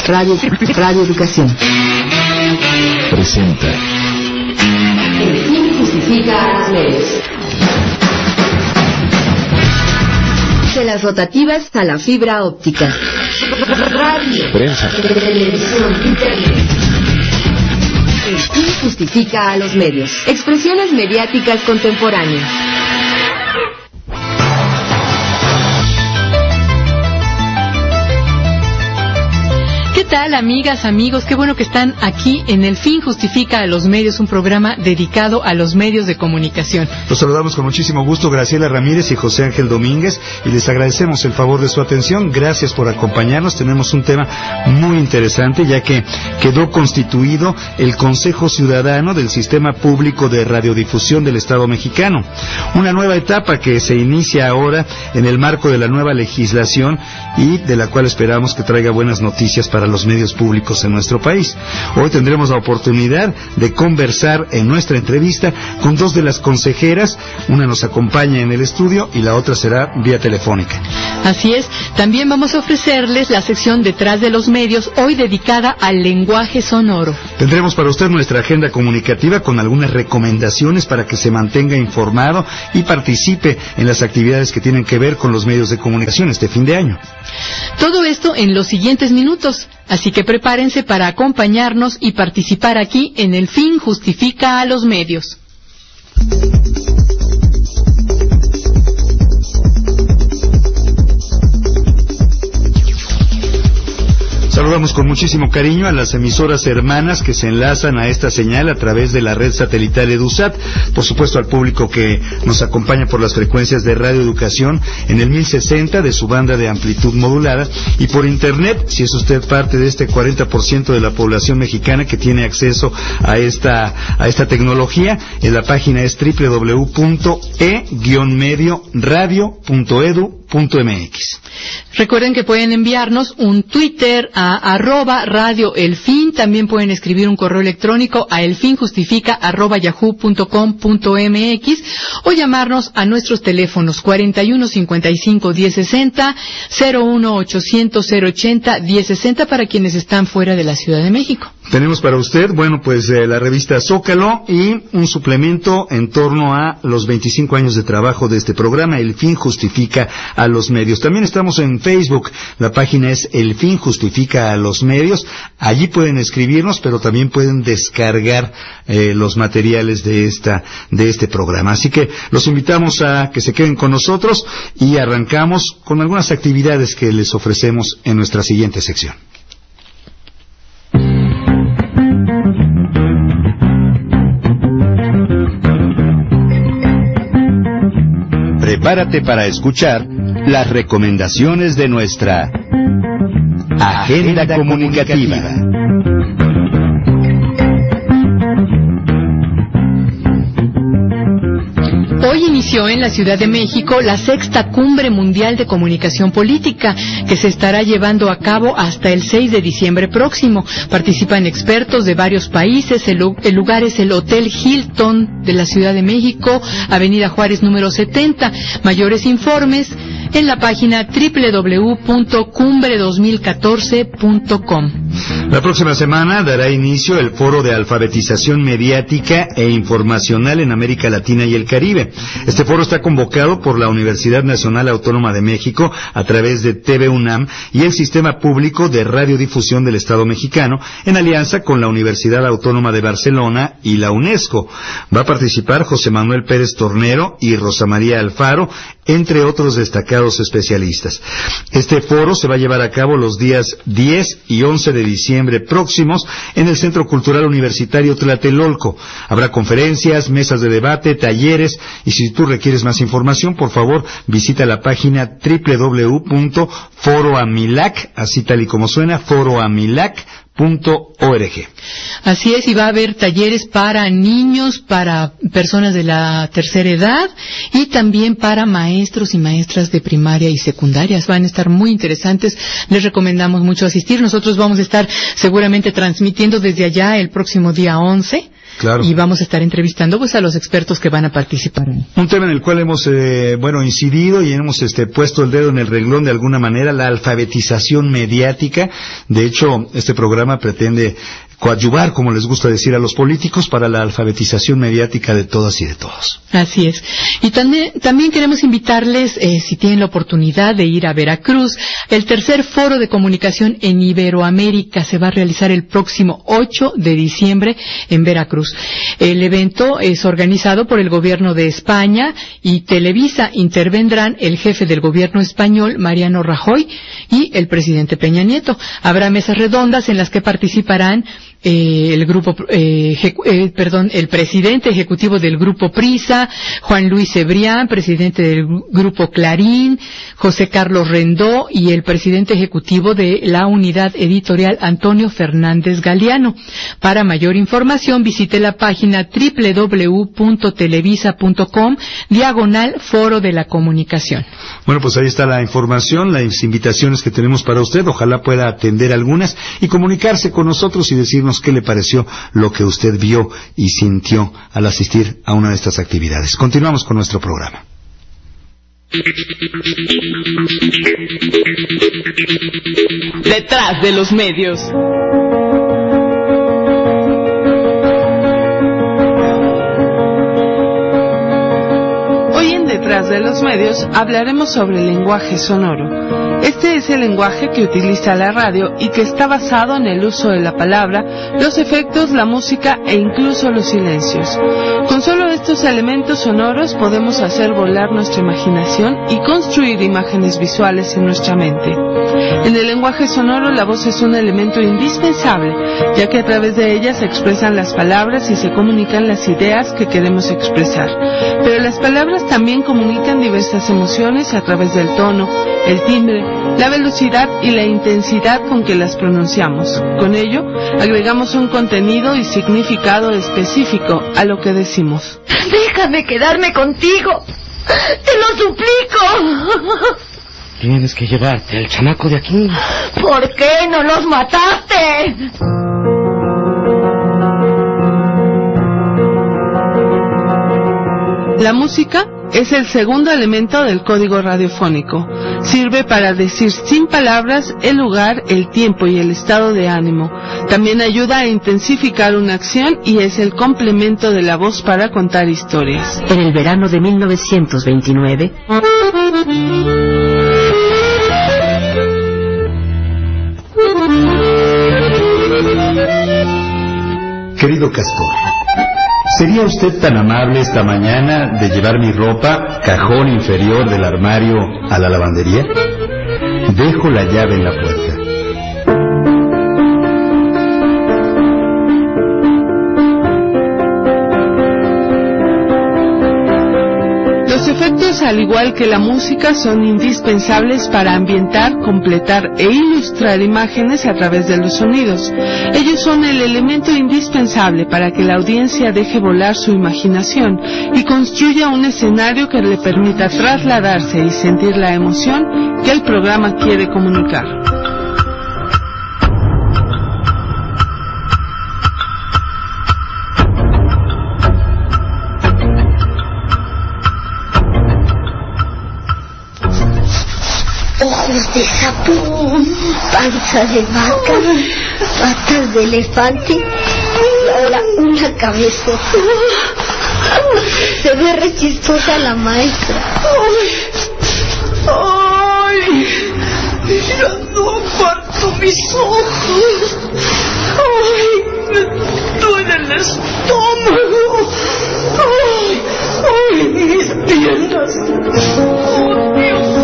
Radio Educación presenta El fin justifica a los medios. De las rotativas a la fibra óptica. Radio, prensa, televisión, internet. El fin justifica a los medios. Expresiones mediáticas contemporáneas. ¿Qué tal, amigas, amigos? Qué bueno que están aquí en El Fin Justifica a los Medios, un programa dedicado a los medios de comunicación. Los saludamos con muchísimo gusto, Graciela Ramírez y José Ángel Domínguez, y les agradecemos el favor de su atención. Gracias por acompañarnos. Tenemos un tema muy interesante, ya que quedó constituido el Consejo Ciudadano del Sistema Público de Radiodifusión del Estado mexicano. Una nueva etapa que se inicia ahora en el marco de la nueva legislación y de la cual esperamos que traiga buenas noticias para los medios públicos en nuestro país. Hoy tendremos la oportunidad de conversar en nuestra entrevista con dos de las consejeras. Una nos acompaña en el estudio y la otra será vía telefónica. Así es. También vamos a ofrecerles la sección Detrás de los Medios, hoy dedicada al lenguaje sonoro. Tendremos para usted nuestra agenda comunicativa con algunas recomendaciones para que se mantenga informado y participe en las actividades que tienen que ver con los medios de comunicación este fin de año. Todo esto en los siguientes minutos. Así que prepárense para acompañarnos y participar aquí en El Fin Justifica a los Medios. Saludamos con muchísimo cariño a las emisoras hermanas que se enlazan a esta señal a través de la red satelital EduSat, por supuesto al público que nos acompaña por las frecuencias de Radio Educación en el 1060 de su banda de amplitud modulada, y por internet, si es usted parte de este 40% de la población mexicana que tiene acceso a esta tecnología. En la página es www.e-medioradio.edu.mx. Recuerden que pueden enviarnos un Twitter a @radioelfin, también pueden escribir un correo electrónico a elfinjustifica@yahoo.com.mx o llamarnos a nuestros teléfonos 41 55 1060, 01 800 080 1060 para quienes están fuera de la Ciudad de México. Tenemos para usted, la revista Zócalo y un suplemento en torno a los 25 años de trabajo de este programa, El Fin Justifica a los Medios. También estamos en Facebook, la página es El Fin Justifica a los Medios. Allí pueden escribirnos, pero también pueden descargar los materiales de este programa. Así que los invitamos a que se queden con nosotros y arrancamos con algunas actividades que les ofrecemos en nuestra siguiente sección. Prepárate para escuchar las recomendaciones de nuestra agenda comunicativa. Hoy inició en la Ciudad de México la 6ª Cumbre Mundial de Comunicación Política, que se estará llevando a cabo hasta el 6 de diciembre próximo. Participan expertos de varios países. El lugar es el Hotel Hilton de la Ciudad de México, Avenida Juárez número 70. Mayores informes en la página www.cumbre2014.com. La próxima semana dará inicio el Foro de Alfabetización Mediática e Informacional en América Latina y el Caribe. Este foro está convocado por la Universidad Nacional Autónoma de México a través de TV UNAM y el Sistema Público de Radiodifusión del Estado mexicano, en alianza con la Universidad Autónoma de Barcelona y la UNESCO. Va a participar José Manuel Pérez Tornero y Rosa María Alfaro, entre otros destacados especialistas. Este foro se va a llevar a cabo los días 10 y 11 de diciembre próximos en el Centro Cultural Universitario Tlatelolco. Habrá conferencias, mesas de debate, talleres, y si tú requieres más información, por favor, visita la página www.foroamilac, así tal y como suena, foroamilac.org. Así es, y va a haber talleres para niños, para personas de la tercera edad y también para maestros y maestras de primaria y secundarias. Van a estar muy interesantes, les recomendamos mucho asistir. Nosotros vamos a estar seguramente transmitiendo desde allá el próximo día 11 Claro. Y vamos a estar entrevistando pues a los expertos que van a participar. Un tema en el cual hemos incidido y hemos puesto el dedo en el renglón de alguna manera, la alfabetización mediática. De hecho, este programa pretende coadyuvar, como les gusta decir a los políticos, para la alfabetización mediática de todas y de todos. Así es. Y también queremos invitarles, si tienen la oportunidad de ir a Veracruz, el tercer foro de comunicación en Iberoamérica se va a realizar el próximo 8 de diciembre en Veracruz. El evento es organizado por el gobierno de España y Televisa. Intervendrán el jefe del gobierno español, Mariano Rajoy, y el presidente Peña Nieto. Habrá mesas redondas en las que participarán el presidente ejecutivo del Grupo Prisa, Juan Luis Cebrián, presidente del Grupo Clarín, José Carlos Rendó, y el presidente ejecutivo de la unidad editorial, Antonio Fernández Galeano. Para mayor información visite la página www.televisa.com/Foro de la Comunicación. Bueno, pues ahí está la información, las invitaciones que tenemos para usted. Ojalá pueda atender algunas y comunicarse con nosotros y decirnos qué le pareció lo que usted vio y sintió al asistir a una de estas actividades. Continuamos con nuestro programa. Detrás de los medios. Detrás de los medios hablaremos sobre el lenguaje sonoro. Este es el lenguaje que utiliza la radio y que está basado en el uso de la palabra, los efectos, la música e incluso los silencios. Con solo estos elementos sonoros podemos hacer volar nuestra imaginación y construir imágenes visuales en nuestra mente. En el lenguaje sonoro la voz es un elemento indispensable, ya que a través de ella se expresan las palabras y se comunican las ideas que queremos expresar. Pero las palabras también comunican diversas emociones a través del tono, el timbre, la velocidad y la intensidad con que las pronunciamos. Con ello, agregamos un contenido y significado específico a lo que decimos. Déjame quedarme contigo. Te lo suplico. Tienes que llevarte al chamaco de aquí. ¿Por qué no los mataste? La música es el segundo elemento del código radiofónico. Sirve para decir sin palabras el lugar, el tiempo y el estado de ánimo. También ayuda a intensificar una acción y es el complemento de la voz para contar historias. En el verano de 1929... Querido Castor, ¿sería usted tan amable esta mañana de llevar mi ropa, cajón inferior del armario, a la lavandería? Dejo la llave en la puerta. Los efectos, al igual que la música, son indispensables para ambientar, completar e ilustrar imágenes a través de los sonidos. Ellos son el elemento indispensable para que la audiencia deje volar su imaginación y construya un escenario que le permita trasladarse y sentir la emoción que el programa quiere comunicar. Ojos de sapo, panza de vaca, patas de elefante y ahora una cabeza. Se ve re chistosa la maestra. ¡Ay! Ya no aparto mis ojos. ¡Ay! Me duele el estómago. ¡Ay! ¡Ay! Mis piernas. ¡Oh, Dios!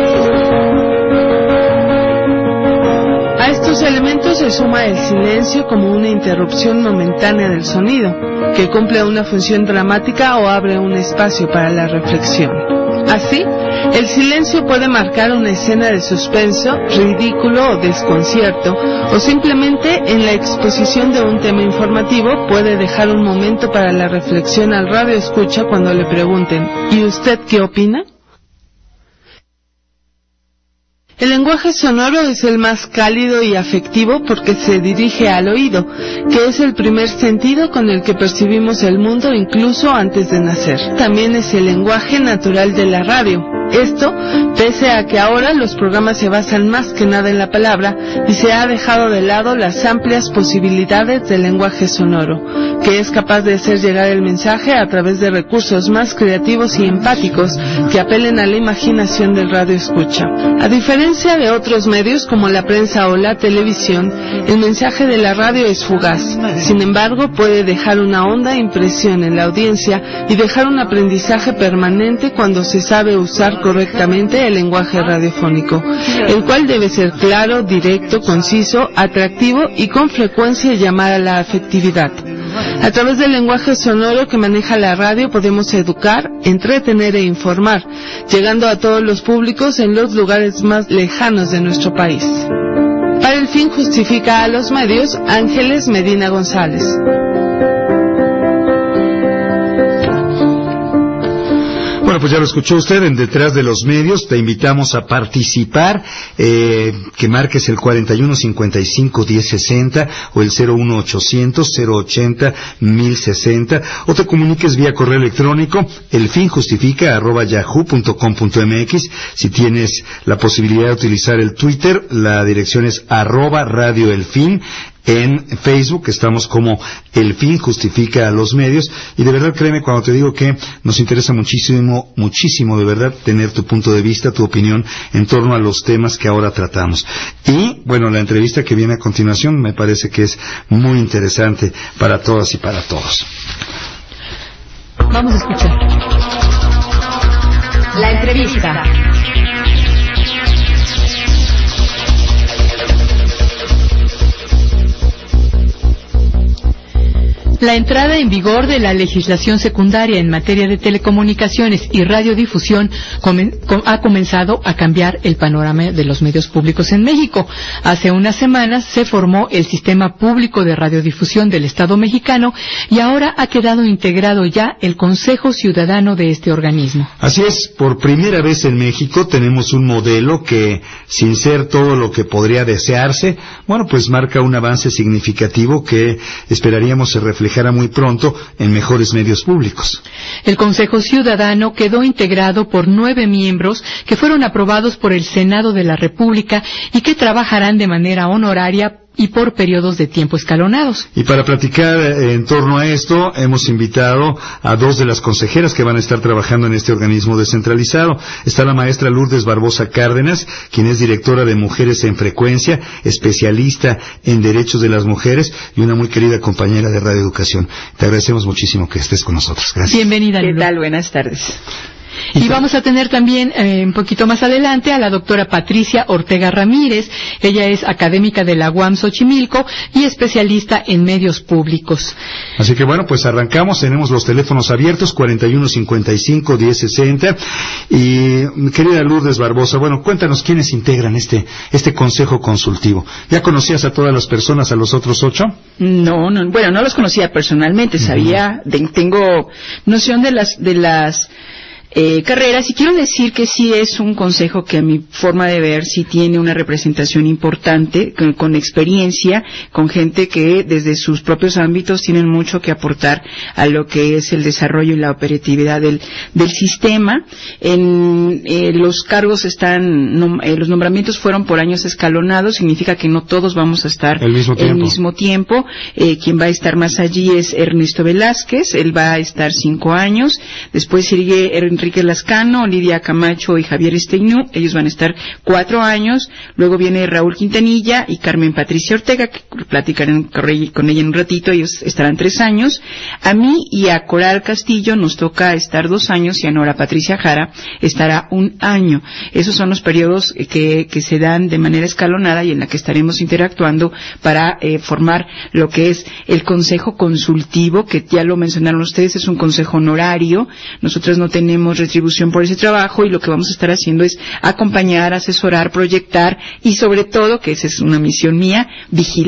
A estos elementos se suma el silencio como una interrupción momentánea del sonido, que cumple una función dramática o abre un espacio para la reflexión. Así, el silencio puede marcar una escena de suspenso, ridículo o desconcierto, o simplemente en la exposición de un tema informativo puede dejar un momento para la reflexión al radioescucha cuando le pregunten, ¿y usted qué opina? El lenguaje lenguaje sonoro es el más cálido y afectivo porque se dirige al oído, que es el primer sentido con el que percibimos el mundo incluso antes de nacer. También es el lenguaje natural de la radio. Esto, pese a que ahora los programas se basan más que nada en la palabra y se ha dejado de lado las amplias posibilidades del lenguaje sonoro, que es capaz de hacer llegar el mensaje a través de recursos más creativos y empáticos que apelen a la imaginación del radioescucha. A diferencia de otros medios como la prensa o la televisión, el mensaje de la radio es fugaz. Sin embargo, puede dejar una honda impresión en la audiencia y dejar un aprendizaje permanente cuando se sabe usar correctamente el lenguaje radiofónico, el cual debe ser claro, directo, conciso, atractivo y con frecuencia llamar a la afectividad. A través del lenguaje sonoro que maneja la radio podemos educar, entretener e informar, llegando a todos los públicos en los lugares más lejanos de nuestro país. Para el fin justifica a los medios, Ángeles Medina González. Bueno, pues ya lo escuchó usted en Detrás de los Medios. Te invitamos a participar, que marques el 4155-1060 o el 01800-080-1060 o te comuniques vía correo electrónico elfinjustifica@yahoo.com.mx. Si tienes la posibilidad de utilizar el Twitter, la dirección es @radioelfin. En Facebook estamos como El Fin Justifica a los Medios, y de verdad créeme cuando te digo que nos interesa muchísimo, muchísimo de verdad tener tu punto de vista, tu opinión en torno a los temas que ahora tratamos. Y bueno, la entrevista que viene a continuación me parece que es muy interesante para todas y para todos. Vamos a escuchar la entrevista. La entrada en vigor de la legislación secundaria en materia de telecomunicaciones y radiodifusión ha comenzado a cambiar el panorama de los medios públicos en México. Hace unas semanas se formó el Sistema Público de Radiodifusión del Estado mexicano y ahora ha quedado integrado ya el Consejo Ciudadano de este organismo. Así es, por primera vez en México tenemos un modelo que, sin ser todo lo que podría desearse, bueno, pues marca un avance significativo que esperaríamos se reflejara muy pronto en mejores medios públicos. El Consejo Ciudadano quedó integrado por 9 miembros que fueron aprobados por el Senado de la República y que trabajarán de manera honoraria y por periodos de tiempo escalonados. Y para platicar en torno a esto, hemos invitado a 2 de las consejeras que van a estar trabajando en este organismo descentralizado. Está la maestra Lourdes Barbosa Cárdenas, quien es directora de Mujeres en Frecuencia, especialista en derechos de las mujeres y una muy querida compañera de Radio Educación. Te agradecemos muchísimo que estés con nosotros. Gracias. Bienvenida, ¿Qué tal? Buenas tardes. Y vamos a tener también un poquito más adelante a la doctora Patricia Ortega Ramírez. Ella es académica de la UAM Xochimilco y especialista en medios públicos. Así que bueno, pues arrancamos. Tenemos los teléfonos abiertos, 4155-1060. Y querida Lourdes Barbosa, bueno, cuéntanos quiénes integran este consejo consultivo. ¿Ya conocías a todas las personas, a los otros 8? No, bueno, no los conocía personalmente. Tengo noción de las carreras, y quiero decir que sí es un consejo que a mi forma de ver sí tiene una representación importante, con experiencia, con gente que desde sus propios ámbitos tienen mucho que aportar a lo que es el desarrollo y la operatividad del sistema. Los cargos los nombramientos fueron por años escalonados, significa que no todos vamos a estar al mismo tiempo. Quien va a estar más allí es Ernesto Velázquez, él va a estar 5 años, después sigue Enrique Lascano, Lidia Camacho y Javier Esteynú, ellos van a estar 4 años, luego viene Raúl Quintanilla y Carmen Patricia Ortega, que platicarán con ella en un ratito, ellos estarán 3 años, a mí y a Coral Castillo nos toca estar 2 años y a Nora Patricia Jara estará 1 año. Esos son los periodos que se dan de manera escalonada y en la que estaremos interactuando para formar lo que es el Consejo Consultivo, que ya lo mencionaron ustedes, es un consejo honorario, nosotros no tenemos retribución por ese trabajo y lo que vamos a estar haciendo es acompañar, asesorar, proyectar y sobre todo, que esa es una misión mía, vigilar.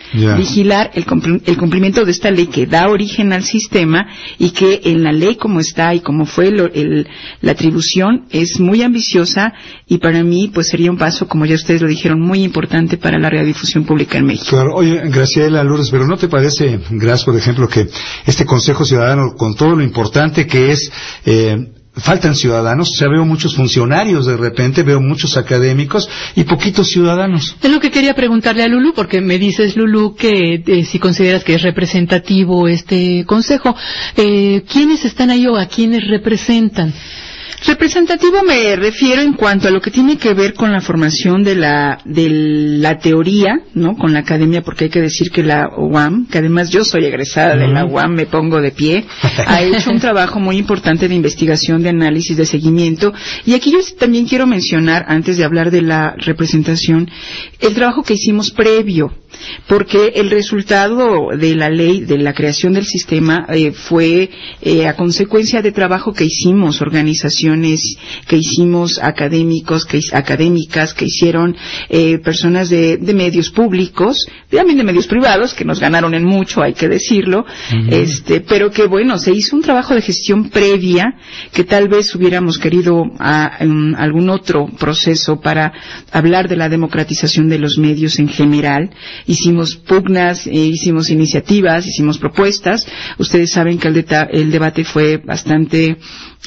vigilar el cumplimiento de esta ley que da origen al sistema, y que en la ley como está y como fue la atribución es muy ambiciosa, y para mí pues sería un paso, como ya ustedes lo dijeron, muy importante para la radiodifusión pública en México. Claro. Oye, Graciela Lourdes, pero ¿no te parece, Gras, por ejemplo, que este Consejo Ciudadano, con todo lo importante que es, faltan ciudadanos? O sea, veo muchos funcionarios de repente, veo muchos académicos y poquitos ciudadanos. Es lo que quería preguntarle a Lulú, porque me dices, Lulú, que si consideras que es representativo este consejo, ¿quiénes están ahí o a quiénes representan? Representativo me refiero en cuanto a lo que tiene que ver con la formación de la teoría, ¿no? Con la academia, porque hay que decir que la UAM, que además yo soy egresada de la UAM, me pongo de pie, ha hecho un trabajo muy importante de investigación, de análisis, de seguimiento. Y aquí yo también quiero mencionar, antes de hablar de la representación, el trabajo que hicimos previo, porque el resultado de la ley, de la creación del sistema, fue a consecuencia de trabajo que hicimos, organizaciones que hicimos, académicas que hicieron personas de medios públicos, también de medios privados, que nos ganaron en mucho, hay que decirlo, pero que bueno, se hizo un trabajo de gestión previa, que tal vez hubiéramos querido algún otro proceso para hablar de la democratización de los medios en general. Hicimos pugnas, hicimos iniciativas, hicimos propuestas. Ustedes saben que el debate fue bastante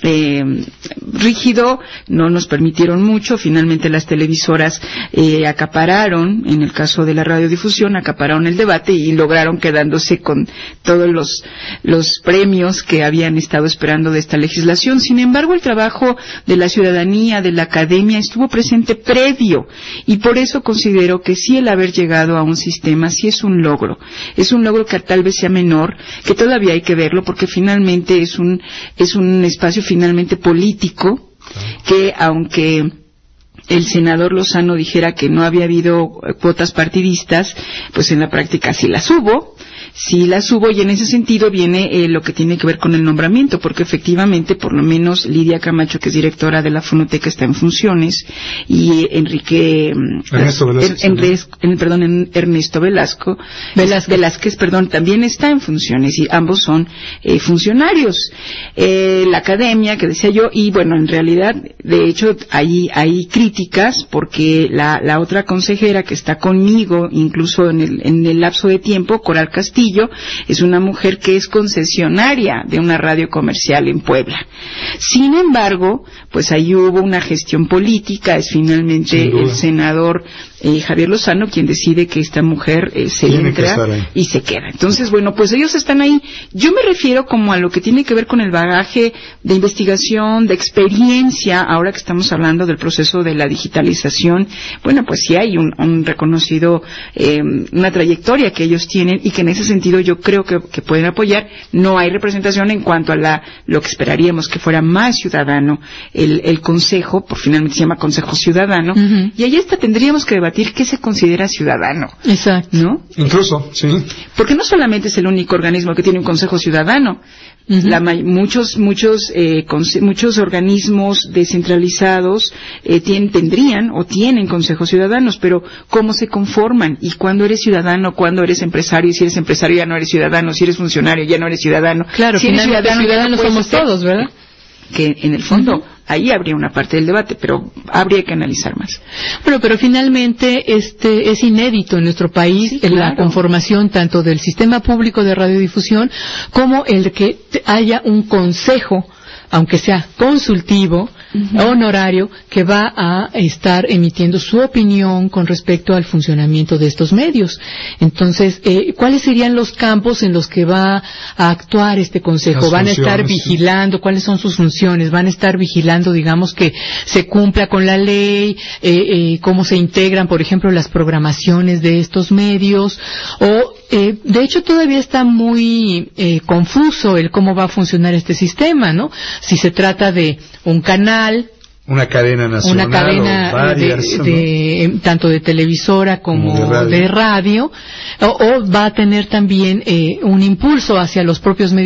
rígido, no nos permitieron mucho. Finalmente las televisoras acapararon, en el caso de la radiodifusión, acapararon el debate y lograron quedándose con todos los premios que habían estado esperando de esta legislación. Sin embargo, el trabajo de la ciudadanía, de la academia, estuvo presente previo, y por eso considero que sí, el haber llegado a un sistema sí es un logro. Es un logro que tal vez sea menor, que todavía hay que verlo, porque finalmente es un espacio finalmente político, que aunque el senador Lozano dijera que no había habido cuotas partidistas, pues en la práctica sí las hubo, y en ese sentido viene lo que tiene que ver con el nombramiento, porque efectivamente, por lo menos Lidia Camacho, que es directora de la Fonoteca, está en funciones, y Ernesto Velázquez, también está en funciones, y ambos son funcionarios. La academia, que decía yo, y bueno, en realidad, de hecho, hay críticas, porque la otra consejera que está conmigo, incluso en el lapso de tiempo, Coral Castillo, es una mujer que es concesionaria de una radio comercial en Puebla. Sin embargo, pues ahí hubo una gestión política, es finalmente el senador Javier Lozano quien decide que esta mujer se entra y se queda. Entonces, bueno, pues ellos están ahí. Yo me refiero como a lo que tiene que ver con el bagaje de investigación, de experiencia, ahora que estamos hablando del proceso de la digitalización. Bueno, pues sí hay un reconocido, una trayectoria que ellos tienen, y que en ese sentido yo creo que pueden apoyar. No hay representación en cuanto a lo que esperaríamos que fuera más ciudadano el consejo, por finalmente se llama Consejo Ciudadano, y ahí tendríamos que debatir qué se considera ciudadano. Exacto. ¿No? Incluso, sí. Porque no solamente es el único organismo que tiene un Consejo Ciudadano. Muchos organismos descentralizados tendrían o tienen consejos ciudadanos, pero ¿cómo se conforman? ¿Y cuándo eres ciudadano? ¿Cuándo eres empresario? Y si eres empresario ya no eres ciudadano. Si eres funcionario ya no eres ciudadano. Claro, si eres ciudadanos somos todos, ¿verdad? Que en el fondo ahí habría una parte del debate, pero habría que analizar más. Bueno, pero finalmente es inédito en nuestro país la conformación tanto del sistema público de radiodifusión como el de que haya un consejo, aunque sea consultivo, honorario, que va a estar emitiendo su opinión con respecto al funcionamiento de estos medios. Entonces, ¿cuáles serían los campos en los que va a actuar este consejo? ¿Van a estar vigilando? ¿Cuáles son sus funciones? ¿Van a estar vigilando, digamos, que se cumpla con la ley? ¿Cómo se integran, por ejemplo, las programaciones de estos medios? De hecho, todavía está muy confuso el cómo va a funcionar este sistema, ¿no? Si se trata de un canal, una cadena nacional, una cadena o varias, tanto de televisora como de radio, o va a tener también un impulso hacia los propios medios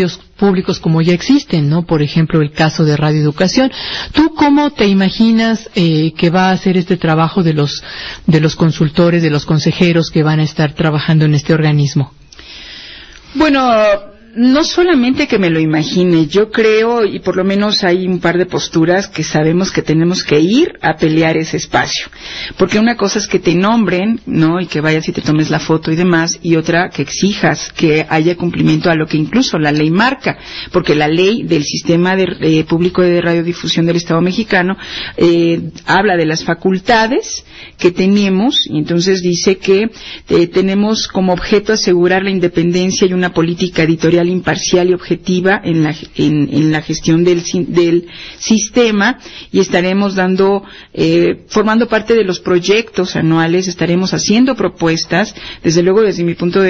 públicos como ya existen, ¿no? Por ejemplo, el caso de Radio Educación. ¿Tú cómo te imaginas que va a ser este trabajo de los consultores, de los consejeros que van a estar trabajando en este organismo? Bueno, no solamente que me lo imagine, yo creo, y por lo menos hay un par de posturas que sabemos que tenemos que ir a pelear ese espacio. Porque una cosa es que te nombren, ¿no? Y que vayas y te tomes la foto y demás, y otra que exijas que haya cumplimiento a lo que incluso la ley marca. Porque la ley del Sistema Público de Radiodifusión del Estado Mexicano habla de las facultades que tenemos, y entonces dice que tenemos como objeto asegurar la independencia y una política editorial imparcial y objetiva en la gestión del sistema, y estaremos formando parte de los proyectos anuales, estaremos haciendo propuestas. Desde luego, desde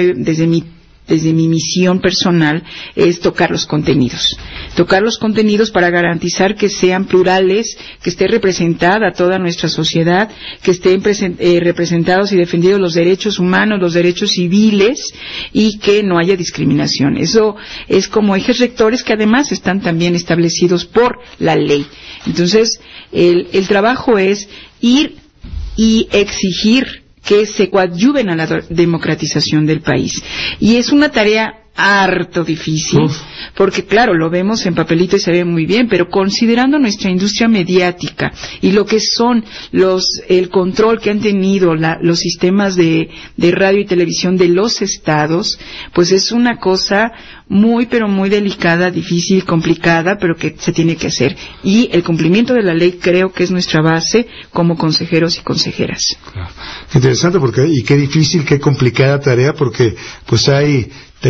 mi misión personal es tocar los contenidos para garantizar que sean plurales, que esté representada toda nuestra sociedad, que estén representados y defendidos los derechos humanos, los derechos civiles, y que no haya discriminación. Eso es como ejes rectores que además están también establecidos por la ley. Entonces, el trabajo es ir y exigir que se coadyuven a la democratización del país. Y es una tarea harto difícil, porque claro, lo vemos en papelito y se ve muy bien, pero considerando nuestra industria mediática y lo que son el control que han tenido los sistemas de radio y televisión de los estados, pues es una cosa muy, pero muy delicada, difícil, complicada, pero que se tiene que hacer. Y el cumplimiento de la ley creo que es nuestra base como consejeros y consejeras. Claro. Interesante, y qué difícil, qué complicada tarea, porque pues hay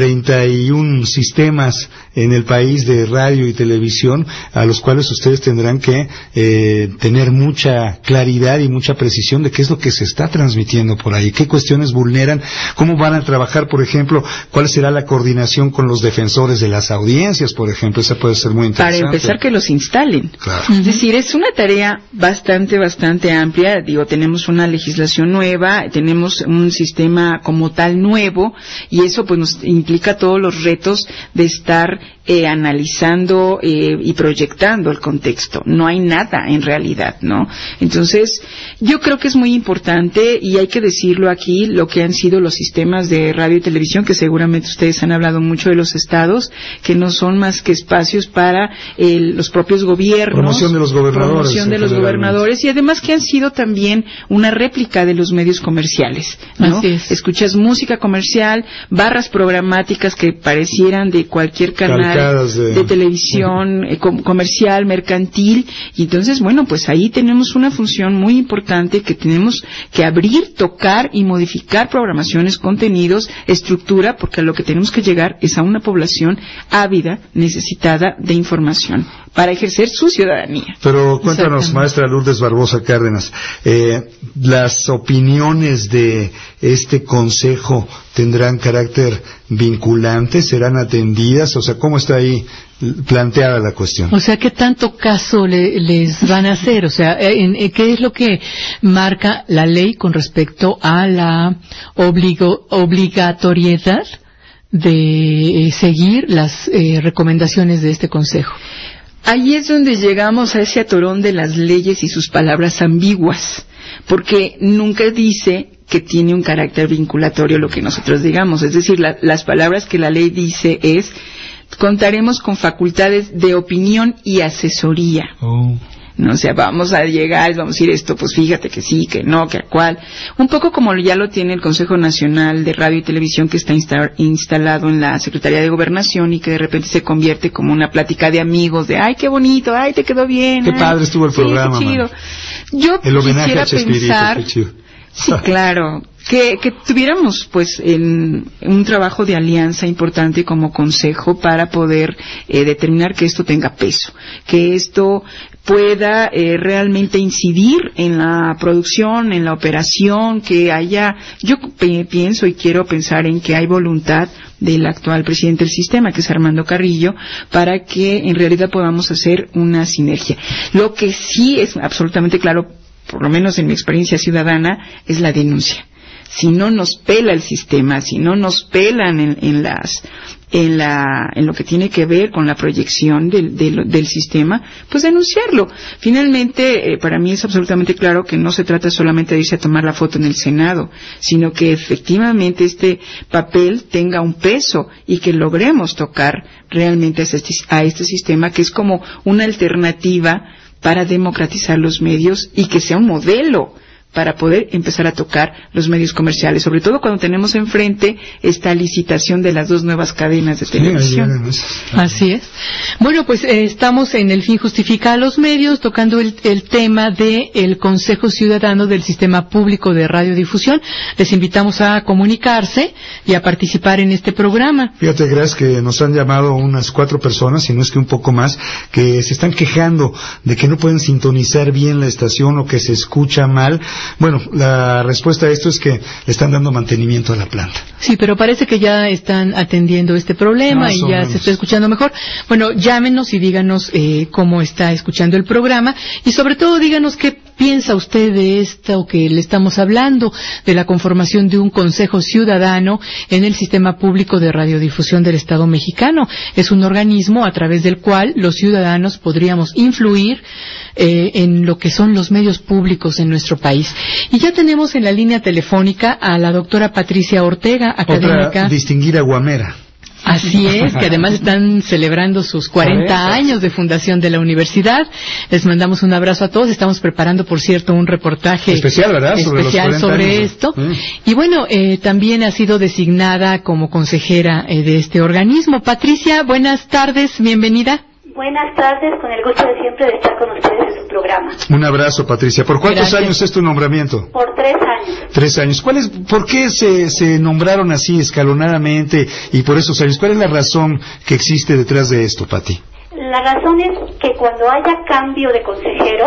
31 sistemas en el país de radio y televisión a los cuales ustedes tendrán que tener mucha claridad y mucha precisión de qué es lo que se está transmitiendo por ahí, qué cuestiones vulneran, cómo van a trabajar, por ejemplo, cuál será la coordinación con los defensores de las audiencias, por ejemplo. Esa puede ser muy interesante. Para empezar, que los instalen. Claro. Es decir, es una tarea bastante amplia. Tenemos una legislación nueva, tenemos un sistema como tal nuevo, y eso pues nos implica todos los retos de estar analizando y proyectando el contexto. No hay nada en realidad, ¿no? Entonces, yo creo que es muy importante, y hay que decirlo aquí, lo que han sido los sistemas de radio y televisión, que seguramente ustedes han hablado mucho de los estados, que no son más que espacios para los propios gobiernos. Promoción de los gobernadores. Y además que han sido también una réplica de los medios comerciales, ¿no? Así es. Escuchas música comercial, barras programáticas que parecieran de cualquier canal de televisión comercial, mercantil, y entonces, bueno, pues ahí tenemos una función muy importante que tenemos que abrir, tocar y modificar programaciones, contenidos, estructura, porque a lo que tenemos que llegar es a una población ávida, necesitada de información para ejercer su ciudadanía. Pero cuéntanos, maestra Lourdes Barbosa Cárdenas, las opiniones de este consejo tendrán carácter vinculante, serán atendidas, o sea, ¿cómo está ahí planteada la cuestión? O sea, ¿qué tanto caso les van a hacer? O sea, ¿qué es lo que marca la ley con respecto a la obligatoriedad de seguir las recomendaciones de este consejo? Ahí es donde llegamos a ese atorón de las leyes y sus palabras ambiguas, porque nunca dice que tiene un carácter vinculatorio lo que nosotros digamos. Es decir, las palabras que la ley dice es: contaremos con facultades de opinión y asesoría. No, o sea, vamos a llegar, vamos a decir esto, pues fíjate que sí, que no, que a cuál. Un poco como ya lo tiene el Consejo Nacional de Radio y Televisión, que está instalado en la Secretaría de Gobernación, y que de repente se convierte como una plática de amigos, de ay, qué bonito, ay, te quedó bien. Qué padre estuvo el programa, qué chido. Yo el homenaje quisiera a Chespirito, pensar, qué chido. Sí, claro, que tuviéramos pues un trabajo de alianza importante como consejo para poder determinar que esto tenga peso, que esto pueda realmente incidir en la producción, en la operación, que haya, yo pienso y quiero pensar en que hay voluntad del actual presidente del sistema, que es Armando Carrillo, para que en realidad podamos hacer una sinergia. Lo que sí es absolutamente claro, por lo menos en mi experiencia ciudadana, es la denuncia. si no nos pela el sistema, si no nos pelan en lo que tiene que ver con la proyección del sistema, pues denunciarlo. Finalmente, para mí es absolutamente claro que no se trata solamente de irse a tomar la foto en el Senado, sino que efectivamente este papel tenga un peso y que logremos tocar realmente a este sistema, que es como una alternativa para democratizar los medios y que sea un modelo para poder empezar a tocar los medios comerciales, sobre todo cuando tenemos enfrente esta licitación de las 2 nuevas cadenas de televisión. Así es. Bueno, pues estamos en El fin justifica a los medios, tocando el tema del Consejo Ciudadano del Sistema Público de Radiodifusión. Les invitamos a comunicarse y a participar en este programa. Fíjate, Grace, que nos han llamado unas 4 personas, si no es que un poco más, que se están quejando de que no pueden sintonizar bien la estación o que se escucha mal. Bueno, la respuesta a esto es que le están dando mantenimiento a la planta. Sí, pero parece que ya están atendiendo este problema y ya se está escuchando mejor. Bueno, llámenos y díganos cómo está escuchando el programa y sobre todo díganos qué piensa usted de esto que le estamos hablando, de la conformación de un Consejo Ciudadano en el Sistema Público de Radiodifusión del Estado mexicano. Es un organismo a través del cual los ciudadanos podríamos influir en lo que son los medios públicos en nuestro país. Y ya tenemos en la línea telefónica a la doctora Patricia Ortega, académica. Otra distinguida guamera. Así es, que además están celebrando sus 40 años de fundación de la universidad. Les mandamos un abrazo a todos. Estamos preparando, por cierto, un reportaje especial, ¿verdad? sobre esto. Y bueno, también ha sido designada como consejera de este organismo. Patricia, buenas tardes, bienvenida. Buenas tardes, con el gusto de siempre de estar con ustedes en su programa. Un abrazo, Patricia. ¿Por cuántos años es tu nombramiento? Por 3 años. 3 años. ¿Por qué se nombraron así escalonadamente y por esos años? ¿Cuál es la razón que existe detrás de esto, Pati? La razón es que cuando haya cambio de consejeros,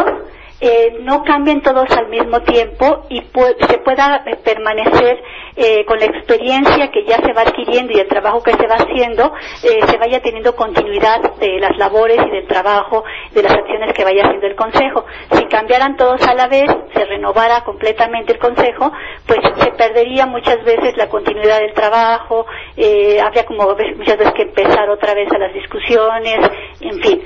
no cambien todos al mismo tiempo y se pueda permanecer con la experiencia que ya se va adquiriendo y el trabajo que se va haciendo, se vaya teniendo continuidad de las labores y del trabajo, de las acciones que vaya haciendo el Consejo. Si cambiaran todos a la vez, se renovara completamente el Consejo, pues se perdería muchas veces la continuidad del trabajo, habría como muchas veces que empezar otra vez a las discusiones, en fin.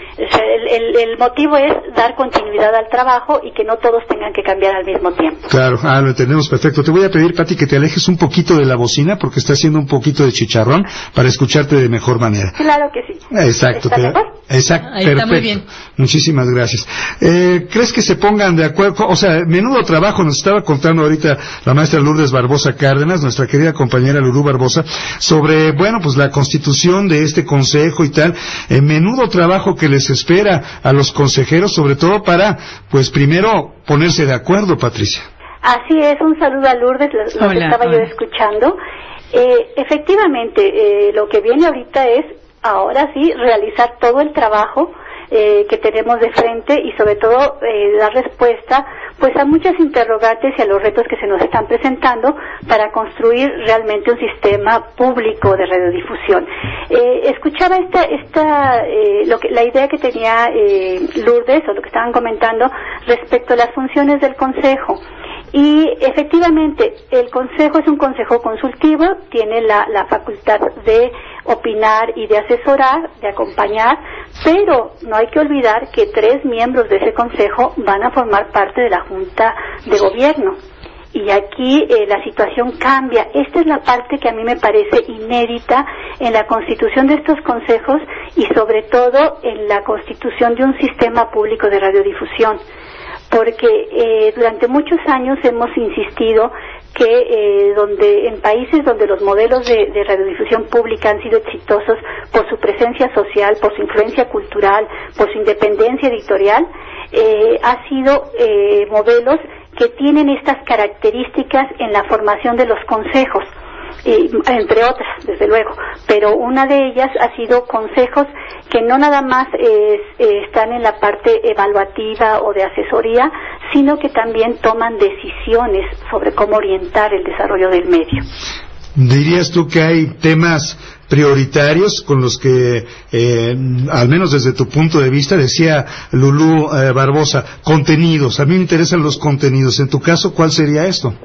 El motivo es dar continuidad al trabajo y que no todos tengan que cambiar al mismo tiempo. Claro, lo entendemos perfecto. Te voy a pedir, Pati, que te alejes un poquito de la bocina porque está haciendo un poquito de chicharrón para escucharte de mejor manera. Claro que sí. Exacto. ¿Está mejor? Exacto, ahí perfecto. Está muy bien. Muchísimas gracias. ¿Crees que se pongan de acuerdo? O sea, menudo trabajo nos estaba contando ahorita la maestra Lourdes Barbosa Cárdenas, nuestra querida compañera Lulú Barbosa, sobre, bueno, pues la constitución de este consejo y tal. Menudo trabajo que les espera a los consejeros, sobre todo para, pues primero, ponerse de acuerdo, Patricia. Así es, un saludo a Lourdes, lo estaba yo escuchando. Efectivamente, lo que viene ahorita es, ahora sí, realizar todo el trabajo que tenemos de frente y sobre todo dar respuesta pues a muchas interrogantes y a los retos que se nos están presentando para construir realmente un sistema público de radiodifusión. Escuchaba la idea que tenía Lourdes, o lo que estaban comentando respecto a las funciones del Consejo. Y efectivamente, el Consejo es un consejo consultivo, tiene la facultad de opinar y de asesorar, de acompañar, pero no hay que olvidar que 3 miembros de ese consejo van a formar parte de la Junta de Gobierno. Y aquí la situación cambia. Esta es la parte que a mí me parece inédita en la constitución de estos consejos y sobre todo en la constitución de un sistema público de radiodifusión. Porque durante muchos años hemos insistido que en países donde los modelos de radiodifusión pública han sido exitosos por su presencia social, por su influencia cultural, por su independencia editorial, ha sido modelos que tienen estas características en la formación de los consejos, entre otras, desde luego, pero una de ellas ha sido consejos que no nada más están en la parte evaluativa o de asesoría, sino que también toman decisiones sobre cómo orientar el desarrollo del medio. ¿Dirías tú que hay temas prioritarios con los que, al menos desde tu punto de vista, decía Lulú Barbosa, contenidos? A mí me interesan los contenidos. En tu caso, ¿cuál sería esto?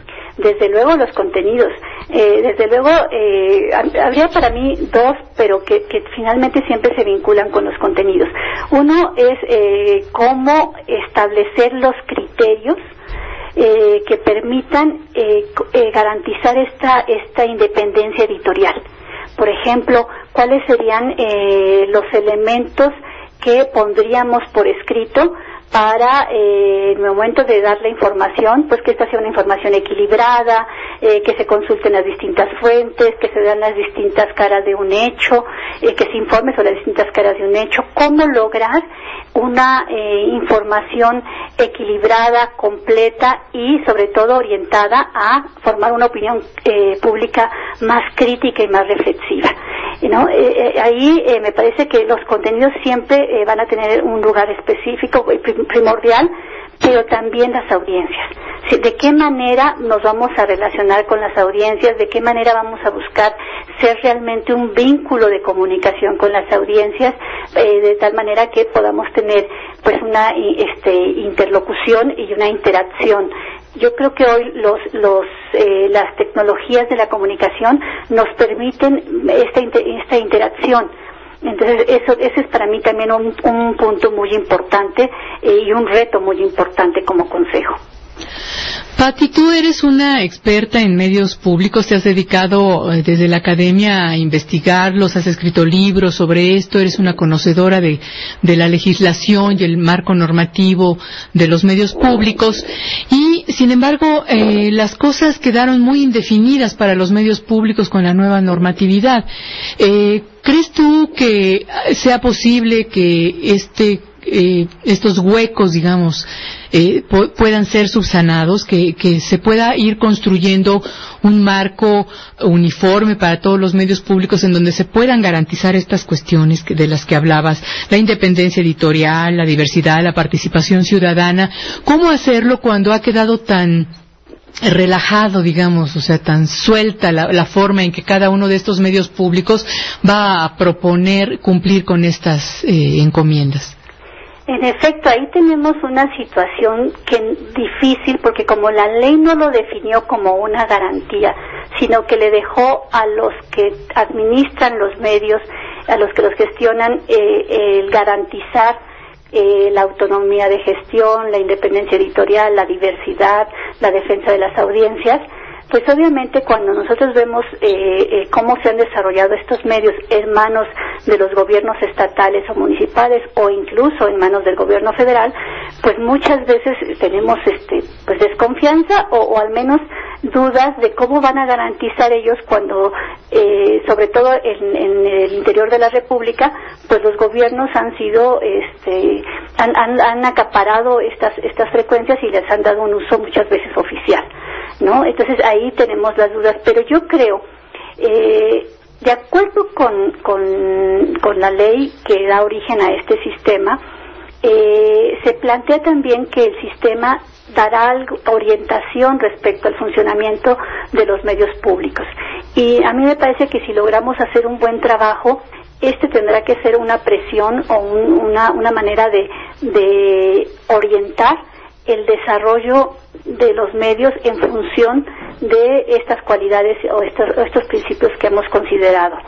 desde luego los contenidos. Desde luego habría para mí dos, pero que finalmente siempre se vinculan con los contenidos. Uno es cómo establecer los criterios que permitan garantizar esta independencia editorial. Por ejemplo, ¿cuáles serían los elementos que pondríamos por escrito para en el momento de dar la información, pues que esta sea una información equilibrada, que se consulten las distintas fuentes, que se dan las distintas caras de un hecho, que se informe sobre las distintas caras de un hecho, cómo lograr una información equilibrada, completa y sobre todo orientada a formar una opinión pública más crítica y más reflexiva, ¿no? Ahí me parece que los contenidos siempre van a tener un lugar específico primordial, pero también las audiencias. ¿De qué manera nos vamos a relacionar con las audiencias? ¿De qué manera vamos a buscar ser realmente un vínculo de comunicación con las audiencias, de tal manera que podamos tener pues una interlocución y una interacción? Yo creo que hoy las tecnologías de la comunicación nos permiten esta interacción. Entonces ese es para mí también un punto muy importante y un reto muy importante como consejo. Pati, tú eres una experta en medios públicos, te has dedicado desde la academia a investigarlos, has escrito libros sobre esto, eres una conocedora de la legislación y el marco normativo de los medios públicos y, sin embargo, las cosas quedaron muy indefinidas para los medios públicos con la nueva normatividad. ¿Crees tú que sea posible que estos huecos, digamos, puedan ser subsanados, que se pueda ir construyendo un marco uniforme para todos los medios públicos en donde se puedan garantizar estas cuestiones de las que hablabas, la independencia editorial, la diversidad, la participación ciudadana? ¿Cómo hacerlo cuando ha quedado tan relajado, digamos, o sea, tan suelta la forma en que cada uno de estos medios públicos va a proponer cumplir con estas encomiendas? En efecto, ahí tenemos una situación difícil, porque como la ley no lo definió como una garantía, sino que le dejó a los que administran los medios, a los que los gestionan, el garantizar la autonomía de gestión, la independencia editorial, la diversidad, la defensa de las audiencias. Pues obviamente cuando nosotros vemos cómo se han desarrollado estos medios en manos de los gobiernos estatales o municipales o incluso en manos del gobierno federal, pues muchas veces tenemos pues desconfianza o al menos dudas de cómo van a garantizar ellos cuando sobre todo en el interior de la República, pues los gobiernos han sido han acaparado estas frecuencias y les han dado un uso muchas veces oficial, ¿no? Entonces ahí tenemos las dudas, pero yo creo, de acuerdo con la ley que da origen a este sistema, se plantea también que el sistema dará orientación respecto al funcionamiento de los medios públicos. Y a mí me parece que si logramos hacer un buen trabajo, tendrá que ser una presión o una manera de orientar el desarrollo de los medios en función de estas cualidades o estos principios que hemos considerado.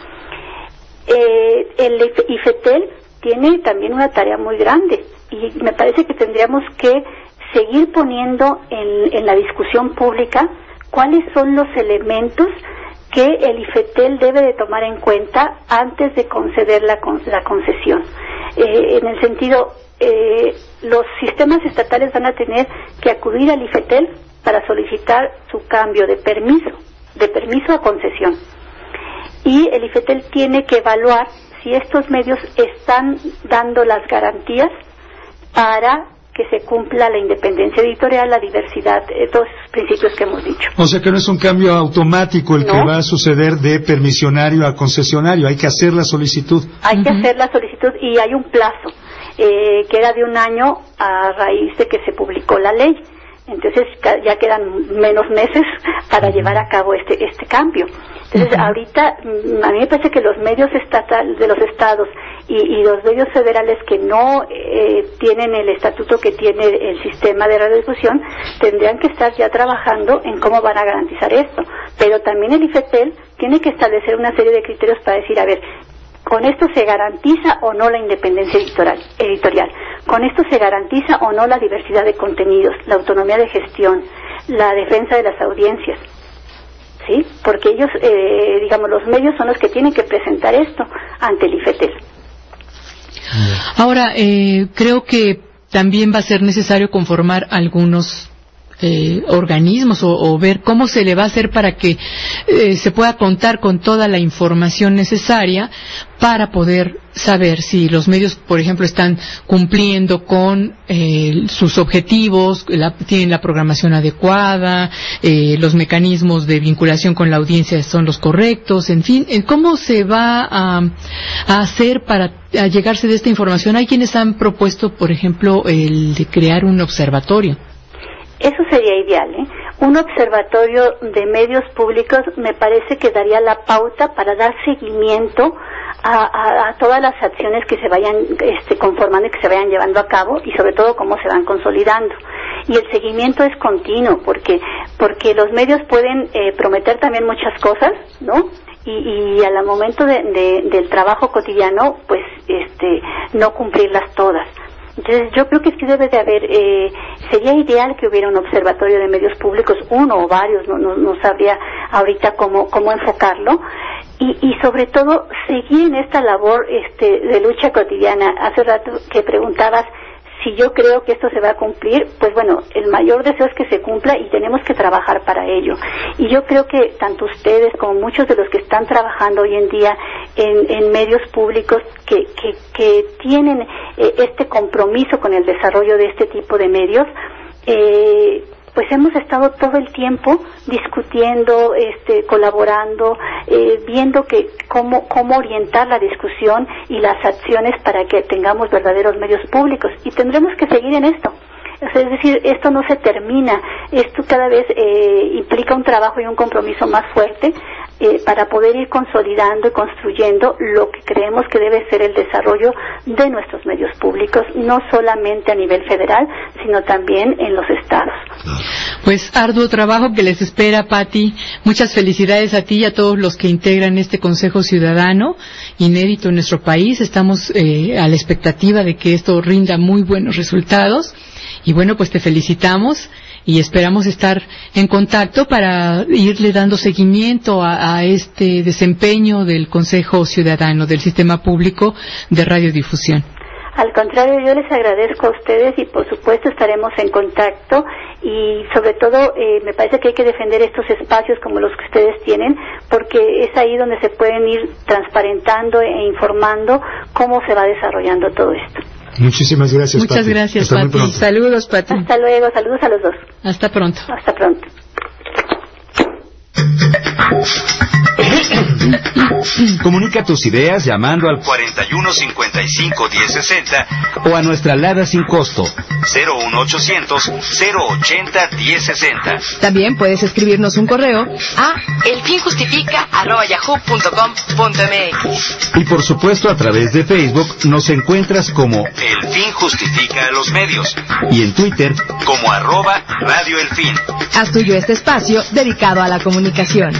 El IFETEL tiene también una tarea muy grande y me parece que tendríamos que seguir poniendo en la discusión pública cuáles son los elementos que el IFETEL debe de tomar en cuenta antes de conceder la concesión. En el sentido, los sistemas estatales van a tener que acudir al IFETEL para solicitar su cambio de permiso a concesión. Y el IFETEL tiene que evaluar si estos medios están dando las garantías para que se cumpla la independencia editorial, la diversidad, todos esos principios que hemos dicho. O sea que no es un cambio automático el que va a suceder de permisionario a concesionario, hay que hacer la solicitud. Hay que hacer la solicitud y hay un plazo, que era de 1 año a raíz de que se publicó la ley. Entonces ya quedan menos meses para llevar a cabo este cambio. Entonces ahorita a mí me parece que los medios estatales de los estados y los medios federales que no tienen el estatuto que tiene el sistema de radiodifusión tendrían que estar ya trabajando en cómo van a garantizar esto. Pero también el IFETEL tiene que establecer una serie de criterios para decir, a ver, ¿con esto se garantiza o no la independencia editorial? ¿Con esto se garantiza o no la diversidad de contenidos, la autonomía de gestión, la defensa de las audiencias? ¿Sí? Porque ellos, digamos, los medios son los que tienen que presentar esto ante el IFETEL. Ahora, creo que también va a ser necesario conformar algunos organismos o ver cómo se le va a hacer para que se pueda contar con toda la información necesaria para poder saber si los medios, por ejemplo, están cumpliendo con sus objetivos, tienen la programación adecuada, los mecanismos de vinculación con la audiencia son los correctos, en fin, ¿cómo se va a hacer para llegarse de esta información? Hay quienes han propuesto, por ejemplo, el de crear un observatorio. Eso sería ideal, ¿eh? Un observatorio de medios públicos me parece que daría la pauta para dar seguimiento a todas las acciones que se vayan conformando y que se vayan llevando a cabo, y sobre todo cómo se van consolidando. Y el seguimiento es continuo, porque los medios pueden prometer también muchas cosas, ¿no? Y al momento del trabajo cotidiano, pues no cumplirlas todas. Entonces yo creo que sí debe de haber, sería ideal que hubiera un observatorio de medios públicos, uno o varios, no sabría ahorita cómo enfocarlo, y sobre todo seguir en esta labor de lucha cotidiana. Hace rato que preguntabas si yo creo que esto se va a cumplir, pues bueno, el mayor deseo es que se cumpla y tenemos que trabajar para ello. Y yo creo que tanto ustedes como muchos de los que están trabajando hoy en día en medios públicos que tienen este compromiso con el desarrollo de este tipo de medios, pues hemos estado todo el tiempo discutiendo, colaborando, viendo que cómo orientar la discusión y las acciones para que tengamos verdaderos medios públicos, y tendremos que seguir en esto. Es decir, esto no se termina, esto cada vez implica un trabajo y un compromiso más fuerte para poder ir consolidando y construyendo lo que creemos que debe ser el desarrollo de nuestros medios públicos, no solamente a nivel federal, sino también en los estados. Pues arduo trabajo que les espera, Pati. Muchas felicidades a ti y a todos los que integran este Consejo Ciudadano, inédito en nuestro país. Estamos a la expectativa de que esto rinda muy buenos resultados. Y bueno, pues te felicitamos y esperamos estar en contacto para irle dando seguimiento a este desempeño del Consejo Ciudadano del Sistema Público de Radiodifusión. Al contrario, yo les agradezco a ustedes y por supuesto estaremos en contacto, y sobre todo me parece que hay que defender estos espacios como los que ustedes tienen, porque es ahí donde se pueden ir transparentando e informando cómo se va desarrollando todo esto. Muchísimas gracias, Pati. Muchas gracias, Pati. Saludos, Pati. Hasta luego, saludos a los dos. Hasta pronto. Hasta pronto. Comunica tus ideas llamando al 4155-1060 o a nuestra alada sin costo 01800-080-1060. También puedes escribirnos un correo a elfinjustifica@yahoo.com.mx. Y por supuesto a través de Facebook nos encuentras como El Fin Justifica a los Medios y en Twitter como @Radio El Fin. Haz tuyo este espacio dedicado a la comunicación.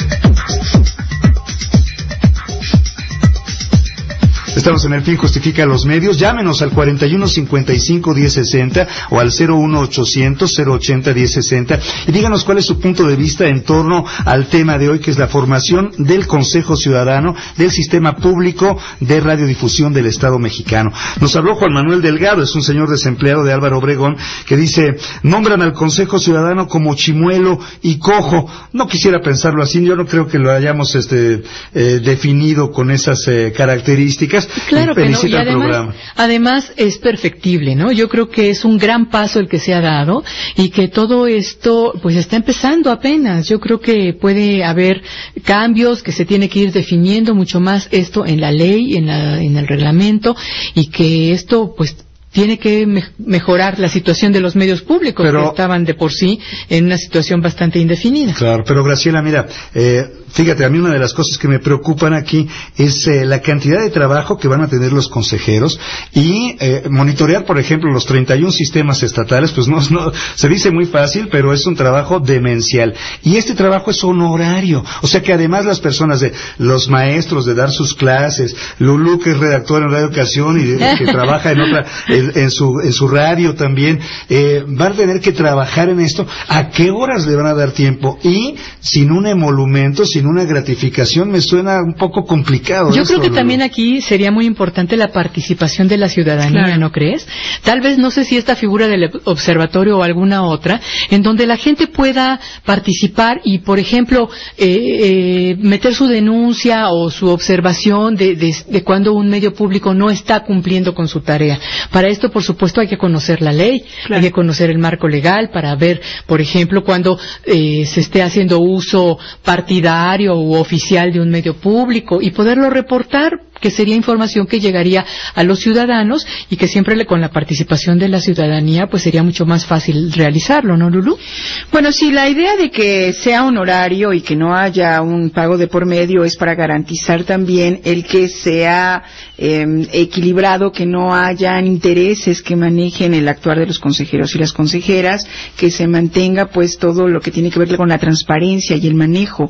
Estamos en El Fin Justifica los Medios. Llámenos al 4155-1060 o al 01800-080-1060 y díganos cuál es su punto de vista en torno al tema de hoy, que es la formación del Consejo Ciudadano del Sistema Público de Radiodifusión del Estado mexicano. Nos habló Juan Manuel Delgado, es un señor desempleado de Álvaro Obregón, que dice: nombran al Consejo Ciudadano como chimuelo y cojo. No quisiera pensarlo así, yo no creo que lo hayamos definido con esas características. Claro que no, y además es perfectible, ¿no? Yo creo que es un gran paso el que se ha dado y que todo esto pues está empezando apenas. Yo creo que puede haber cambios, que se tiene que ir definiendo mucho más esto en la ley, en el reglamento, y que esto pues tiene que mejorar la situación de los medios públicos, que estaban de por sí en una situación bastante indefinida. Claro, pero Graciela, mira, fíjate, a mí una de las cosas que me preocupan aquí es la cantidad de trabajo que van a tener los consejeros y monitorear, por ejemplo, los 31 sistemas estatales, pues no, se dice muy fácil, pero es un trabajo demencial. Y este trabajo es honorario, o sea que además las personas los maestros de dar sus clases, Lulú, que es redactora en Radio Educación y que trabaja en otra, en su radio también, van a tener que trabajar en esto. ¿A qué horas le van a dar tiempo? Y sin un emolumento, sin una gratificación, me suena un poco complicado. Yo creo que también aquí sería muy importante la participación de la ciudadanía, claro. ¿No crees? Tal vez, no sé si esta figura del observatorio o alguna otra, en donde la gente pueda participar y, por ejemplo, meter su denuncia o su observación de cuando un medio público no está cumpliendo con su tarea. Para esto, por supuesto, hay que conocer la ley, claro. Hay que conocer el marco legal para ver, por ejemplo, cuando se esté haciendo uso partidario u oficial de un medio público y poderlo reportar, que sería información que llegaría a los ciudadanos y que siempre con la participación de la ciudadanía pues sería mucho más fácil realizarlo, ¿no, Lulú? Bueno, sí, la idea de que sea honorario y que no haya un pago de por medio es para garantizar también el que sea equilibrado, que no hayan intereses que manejen el actuar de los consejeros y las consejeras, que se mantenga pues todo lo que tiene que ver con la transparencia y el manejo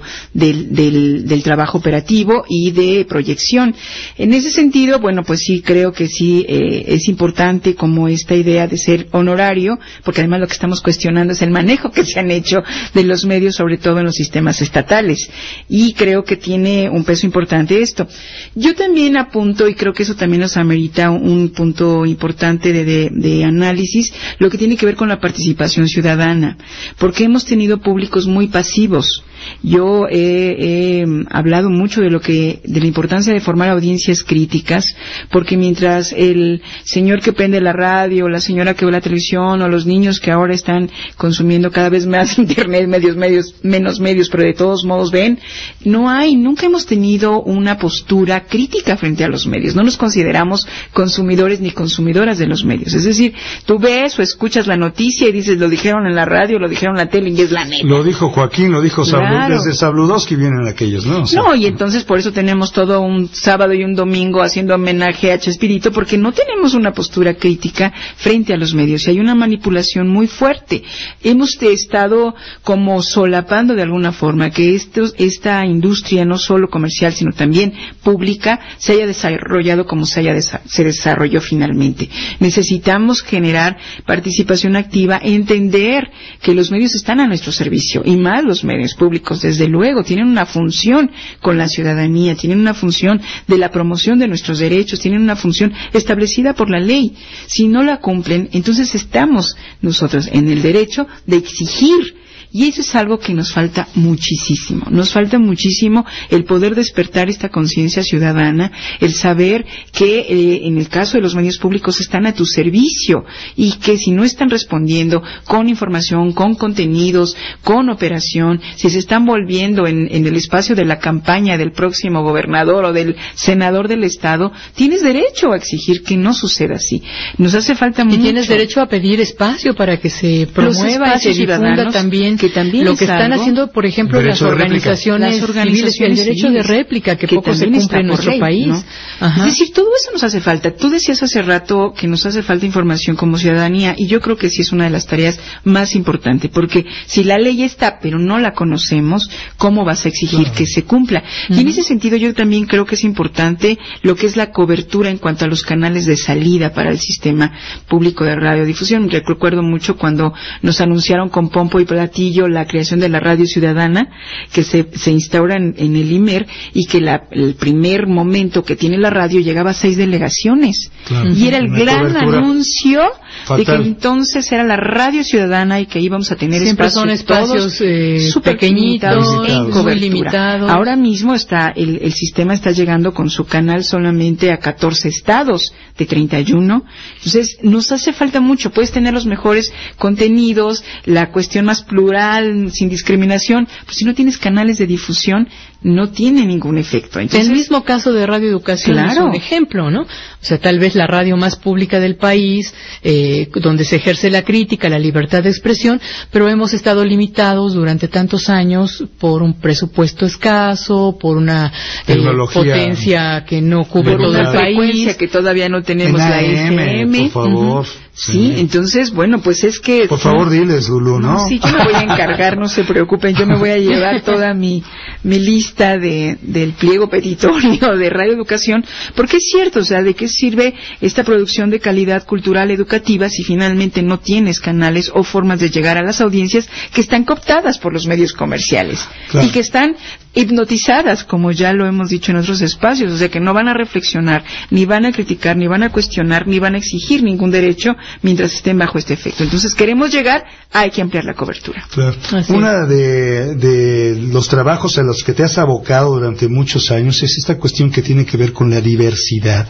del trabajo operativo y de proyección. En ese sentido, bueno, pues sí, creo que sí es importante como esta idea de ser honorario, porque además lo que estamos cuestionando es el manejo que se han hecho de los medios, sobre todo en los sistemas estatales, y creo que tiene un peso importante esto. Yo también apunto, y creo que eso también nos amerita un punto importante de análisis, lo que tiene que ver con la participación ciudadana, porque hemos tenido públicos muy pasivos. Yo he hablado mucho de la importancia de formar audiencias críticas, porque mientras el señor que prende la radio, la señora que ve la televisión, o los niños que ahora están consumiendo cada vez más internet, menos medios, pero de todos modos ven, nunca hemos tenido una postura crítica frente a los medios. No nos consideramos consumidores ni consumidoras de los medios. Es decir, tú ves o escuchas la noticia y dices, lo dijeron en la radio, lo dijeron en la tele y es la neta. Lo dijo Joaquín, lo dijo Sabludowski. Claro. Desde Sabludowski vienen aquellos, ¿no? O sea, no, y entonces por eso tenemos todo un sábado y un domingo haciendo homenaje a Chespirito, porque no tenemos una postura crítica frente a los medios y hay una manipulación muy fuerte. Hemos estado como solapando de alguna forma que esta industria, no solo comercial sino también pública, se haya desarrollado como se desarrolló finalmente. Necesitamos generar participación activa, entender que los medios están a nuestro servicio, y más los medios públicos, desde luego, tienen una función con la ciudadanía, tienen una función de la promoción de nuestros derechos, tienen una función establecida por la ley. Si no la cumplen, entonces estamos nosotros en el derecho de exigir. Y eso es algo que nos falta muchísimo. Nos falta muchísimo el poder despertar esta conciencia ciudadana, el saber que en el caso de los medios públicos están a tu servicio y que si no están respondiendo con información, con contenidos, con operación, si se están volviendo en el espacio de la campaña del próximo gobernador o del senador del Estado, tienes derecho a exigir que no suceda así. Nos hace falta mucho. Y tienes derecho a pedir espacio para que se promueva y se difunda también. Que también lo que están haciendo, por ejemplo, las organizaciones civiles, el derecho de réplica, que poco se cumple en nuestro país, ¿no? Es decir, todo eso nos hace falta. Tú decías hace rato que nos hace falta información como ciudadanía, y yo creo que sí es una de las tareas más importantes, porque si la ley está, pero no la conocemos, ¿cómo vas a exigir que se cumpla? Y en ese sentido yo también creo que es importante lo que es la cobertura en cuanto a los canales de salida para el sistema público de radiodifusión. Recuerdo mucho cuando nos anunciaron con pompo y platillo la creación de la radio ciudadana, que se instaura en el IMER, y que el primer momento que tiene la radio llegaba a 6 delegaciones. Claro. Y era el gran anuncio Fatal. de que entonces era la radio ciudadana y que íbamos a tener siempre espacios súper pequeñitos, muy limitados. Ahora mismo el sistema está llegando con su canal solamente a 14 estados de 31. Entonces nos hace falta mucho. Puedes tener los mejores contenidos, la cuestión más plural, sin discriminación, pero si no tienes canales de difusión, no tiene ningún efecto. Entonces, el mismo caso de Radio Educación es un ejemplo, ¿no? O sea, tal vez la radio más pública del país, donde se ejerce la crítica, la libertad de expresión, pero hemos estado limitados durante tantos años por un presupuesto escaso, por una potencia que no cubre todo el país, frecuencia que todavía no tenemos, la FM. Por favor. Sí, entonces, bueno, pues es que... Por favor, diles, Lulú, ¿no? Sí, yo me voy a encargar, no se preocupen, yo me voy a llevar toda mi lista del pliego petitorio de Radio Educación, porque es cierto, o sea, ¿de qué sirve esta producción de calidad cultural educativa si finalmente no tienes canales o formas de llegar a las audiencias que están cooptadas por los medios comerciales y que están hipnotizadas, como ya lo hemos dicho en otros espacios, o sea, que no van a reflexionar, ni van a criticar, ni van a cuestionar, ni van a exigir ningún derecho mientras estén bajo este efecto. Entonces, queremos llegar, hay que ampliar la cobertura. Claro. Una de los trabajos a los que te has abocado durante muchos años es esta cuestión que tiene que ver con la diversidad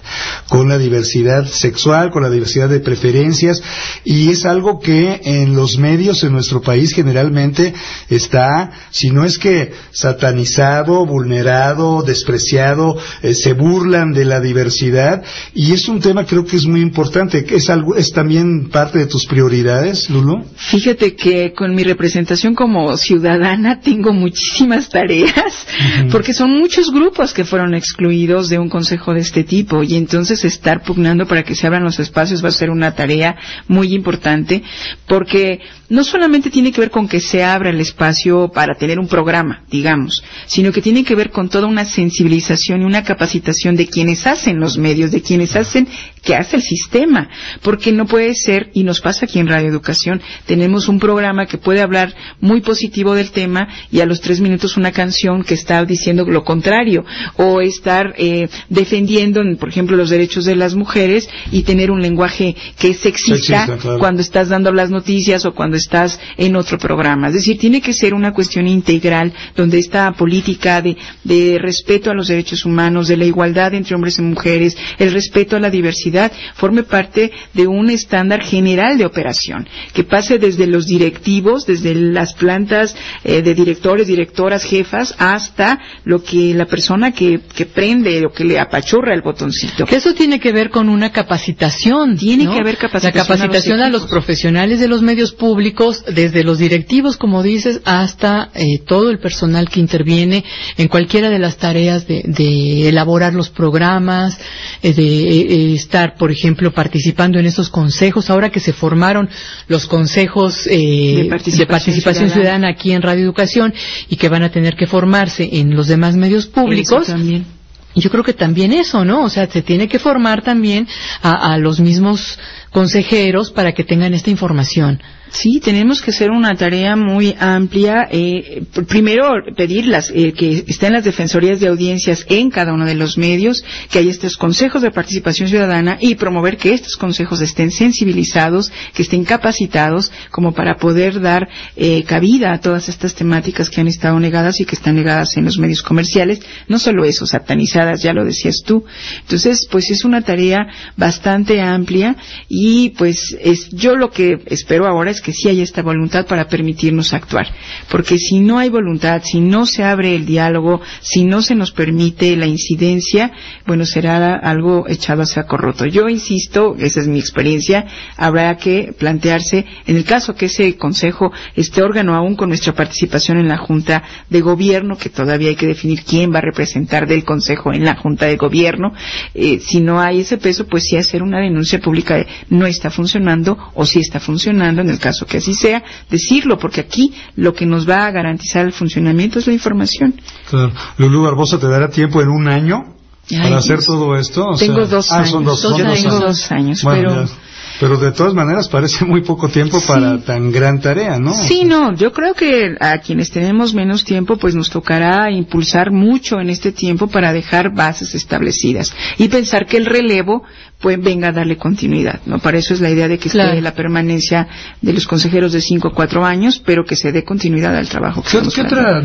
sexual, con la diversidad de preferencias, y es algo que en los medios en nuestro país generalmente está, si no es que satanizado, vulnerado, despreciado, se burlan de la diversidad, y es un tema creo que es muy importante. ¿Es también parte de tus prioridades, Lulú? Fíjate que con mi representación como ciudadana tengo muchísimas tareas, porque son muchos grupos que fueron excluidos de un consejo de este tipo, y entonces estar pugnando para que se abran los espacios va a ser una tarea muy importante, porque no solamente tiene que ver con que se abra el espacio para tener un programa, digamos, sino que tiene que ver con toda una sensibilización y una capacitación de quienes hacen los medios, de quienes hacen que hace el sistema, porque no puede ser, y nos pasa aquí en Radio Educación, tenemos un programa que puede hablar muy positivo del tema y a los 3 minutos una canción que está diciendo lo contrario, o estar defendiendo, por ejemplo, los derechos de las mujeres y tener un lenguaje que es sexista claro, cuando estás dando las noticias o cuando estás en otro programa. Es decir, tiene que ser una cuestión integral donde esta política de respeto a los derechos humanos, de la igualdad entre hombres y mujeres, el respeto a la diversidad, forme parte de un estándar general de operación, que pase desde los directivos, desde las plantas de directores, directoras, jefas, hasta lo que la persona que prende o que le apachurra el botoncito. Que eso tiene que ver con una capacitación. Tiene que haber capacitación. La capacitación a los profesionales de los medios públicos, desde los directivos, como dices, hasta todo el personal que interviene en cualquiera de las tareas de elaborar los programas, de estar, por ejemplo, participando en esos consejos. Ahora que se formaron los consejos de participación ciudadana aquí en Radio Educación y que van a tener que formarse en los demás medios públicos. Eso también. Yo creo que también eso, ¿no? O sea, se tiene que formar también a los mismos consejeros para que tengan esta información. Sí, tenemos que hacer una tarea muy amplia. Primero, pedirlas que estén las defensorías de audiencias en cada uno de los medios, que haya estos consejos de participación ciudadana y promover que estos consejos estén sensibilizados, que estén capacitados como para poder dar cabida a todas estas temáticas que han estado negadas y que están negadas en los medios comerciales. No solo eso, satanizadas, ya lo decías tú. Entonces, pues es una tarea bastante amplia y pues yo lo que espero ahora es que sí haya esta voluntad para permitirnos actuar, porque si no hay voluntad, si no se abre el diálogo, si no se nos permite la incidencia, bueno, será algo echado a saco roto. Yo insisto, esa es mi experiencia, habrá que plantearse, en el caso que ese consejo, este órgano aún con nuestra participación en la Junta de Gobierno, que todavía hay que definir quién va a representar del consejo en la Junta de Gobierno, si no hay ese peso, pues sí hacer una denuncia pública de no está funcionando o sí está funcionando, en el caso que así sea, decirlo, porque aquí lo que nos va a garantizar el funcionamiento es la información. Claro. Lulú Barbosa, ¿te dará tiempo en un año para hacer todo esto? Tengo 2 años. Son 2 años. Tengo 2 años, bueno, pero Pero de todas maneras parece muy poco tiempo para tan gran tarea, ¿no? Sí, no, yo creo que a quienes tenemos menos tiempo, pues nos tocará impulsar mucho en este tiempo para dejar bases establecidas y pensar que el relevo pues venga a darle continuidad, ¿no? Para eso es la idea de que esté la permanencia de los consejeros de 5 a 4 años, pero que se dé continuidad al trabajo. ¿Qué otra,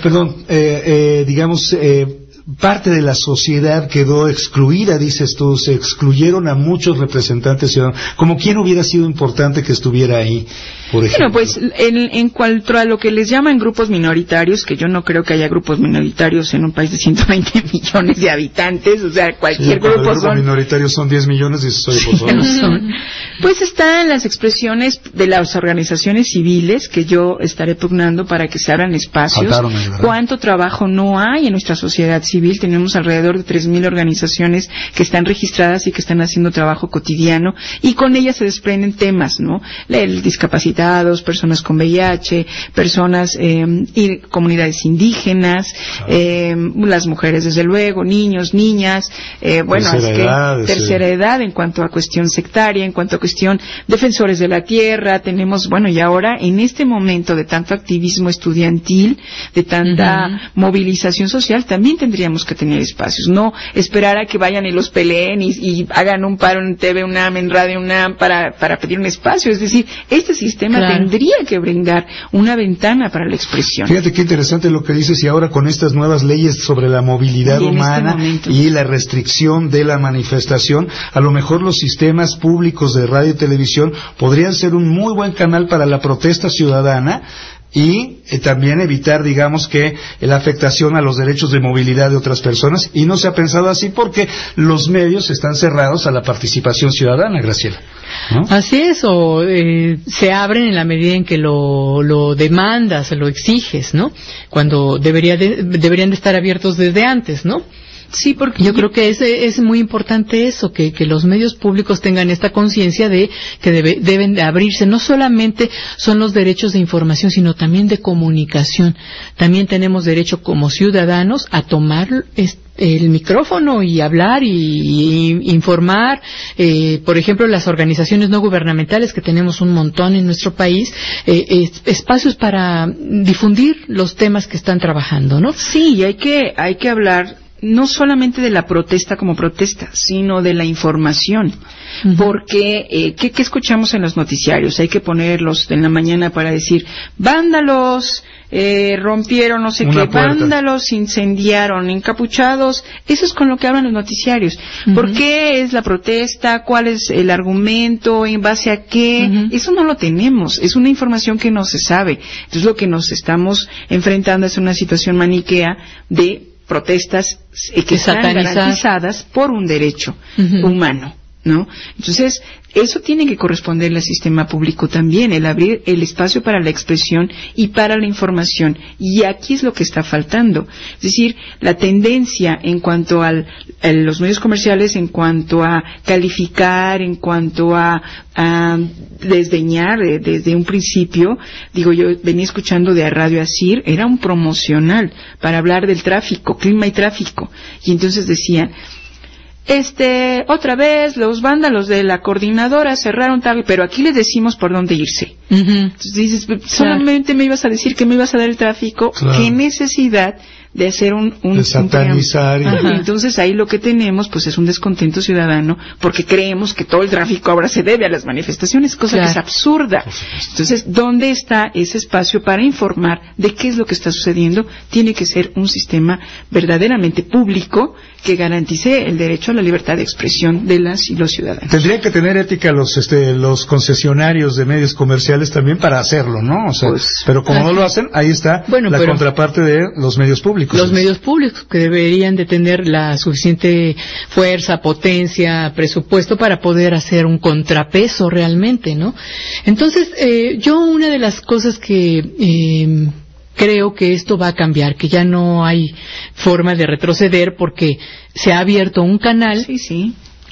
parte de la sociedad quedó excluida, dices tú? Se excluyeron a muchos representantes ciudadanos. ¿Como quién hubiera sido importante que estuviera ahí, por ejemplo? Bueno, pues en cuanto a lo que les llaman grupos minoritarios, que yo no creo que haya grupos minoritarios en un país de 120 millones de habitantes, o sea, cualquier grupo son... minoritarios son 10 millones, dices, oye, por favor. Pues están las expresiones de las organizaciones civiles, que yo estaré pugnando para que se abran espacios. ¿Cuánto trabajo no hay en nuestra sociedad civil? Tenemos alrededor de 3,000 organizaciones que están registradas y que están haciendo trabajo cotidiano, y con ellas se desprenden temas, ¿no? Discapacitados, personas con VIH, personas y comunidades indígenas, las mujeres, desde luego, niños, niñas, tercera edad en cuanto a cuestión sectaria, en cuanto a cuestión defensores de la tierra. Tenemos, y ahora en este momento de tanto activismo estudiantil, de tanta movilización social, también tendríamos que tener espacios, no esperar a que vayan y los peleen y hagan un paro en TV UNAM, en Radio UNAM para pedir un espacio. Es decir, este sistema tendría que brindar una ventana para la expresión. Fíjate qué interesante lo que dices, y ahora con estas nuevas leyes sobre la movilidad humana y la restricción de la manifestación, a lo mejor los sistemas públicos de radio y televisión podrían ser un muy buen canal para la protesta ciudadana, y también evitar, digamos, que la afectación a los derechos de movilidad de otras personas, y no se ha pensado así porque los medios están cerrados a la participación ciudadana, Graciela, ¿no? Así es, o se abren en la medida en que lo demandas, lo exiges, ¿no? Cuando deberían de estar abiertos desde antes, ¿no? Sí, porque yo creo que es muy importante eso, que los medios públicos tengan esta conciencia de que deben de abrirse. No solamente son los derechos de información, sino también de comunicación. También tenemos derecho como ciudadanos a tomar el micrófono y hablar y informar. Por ejemplo, las organizaciones no gubernamentales, que tenemos un montón en nuestro país, espacios para difundir los temas que están trabajando, ¿no? Sí, hay que hablar no solamente de la protesta como protesta, sino de la información. Porque, ¿qué escuchamos en los noticiarios? Hay que ponerlos en la mañana para decir, vándalos, rompieron no sé qué, vándalos, incendiaron, encapuchados. Eso es con lo que hablan los noticiarios. ¿Por qué es la protesta? ¿Cuál es el argumento? ¿En base a qué? Eso no lo tenemos. Es una información que no se sabe. Entonces, lo que nos estamos enfrentando es una situación maniquea de protestas que están garantizadas por un derecho humano, ¿no? Entonces, eso tiene que corresponderle al sistema público también, el abrir el espacio para la expresión y para la información. Y aquí es lo que está faltando. Es decir, la tendencia en cuanto a los medios comerciales, en cuanto a calificar, en cuanto a desdeñar desde un principio. Digo, yo venía escuchando de Radio Asir, era un promocional para hablar del tráfico, clima y tráfico. Y entonces decían, otra vez los vándalos de la coordinadora cerraron tal, pero aquí les decimos por dónde irse. Entonces dices, solamente me ibas a decir que me ibas a dar el tráfico, qué necesidad de hacer de satanizar. Entonces ahí lo que tenemos pues es un descontento ciudadano, porque creemos que todo el tráfico ahora se debe a las manifestaciones, cosa que es absurda. Entonces, ¿dónde está ese espacio para informar de qué es lo que está sucediendo? Tiene que ser un sistema verdaderamente público que garantice el derecho a la libertad de expresión de las y los ciudadanos. Tendrían que tener ética los concesionarios de medios comerciales también para hacerlo, ¿no? O sea, pero como no lo hacen, ahí está la contraparte de los medios públicos. Los medios públicos, que deberían de tener la suficiente fuerza, potencia, presupuesto para poder hacer un contrapeso realmente, ¿no? Entonces, yo una de las cosas que creo que esto va a cambiar, que ya no hay forma de retroceder, porque se ha abierto un canal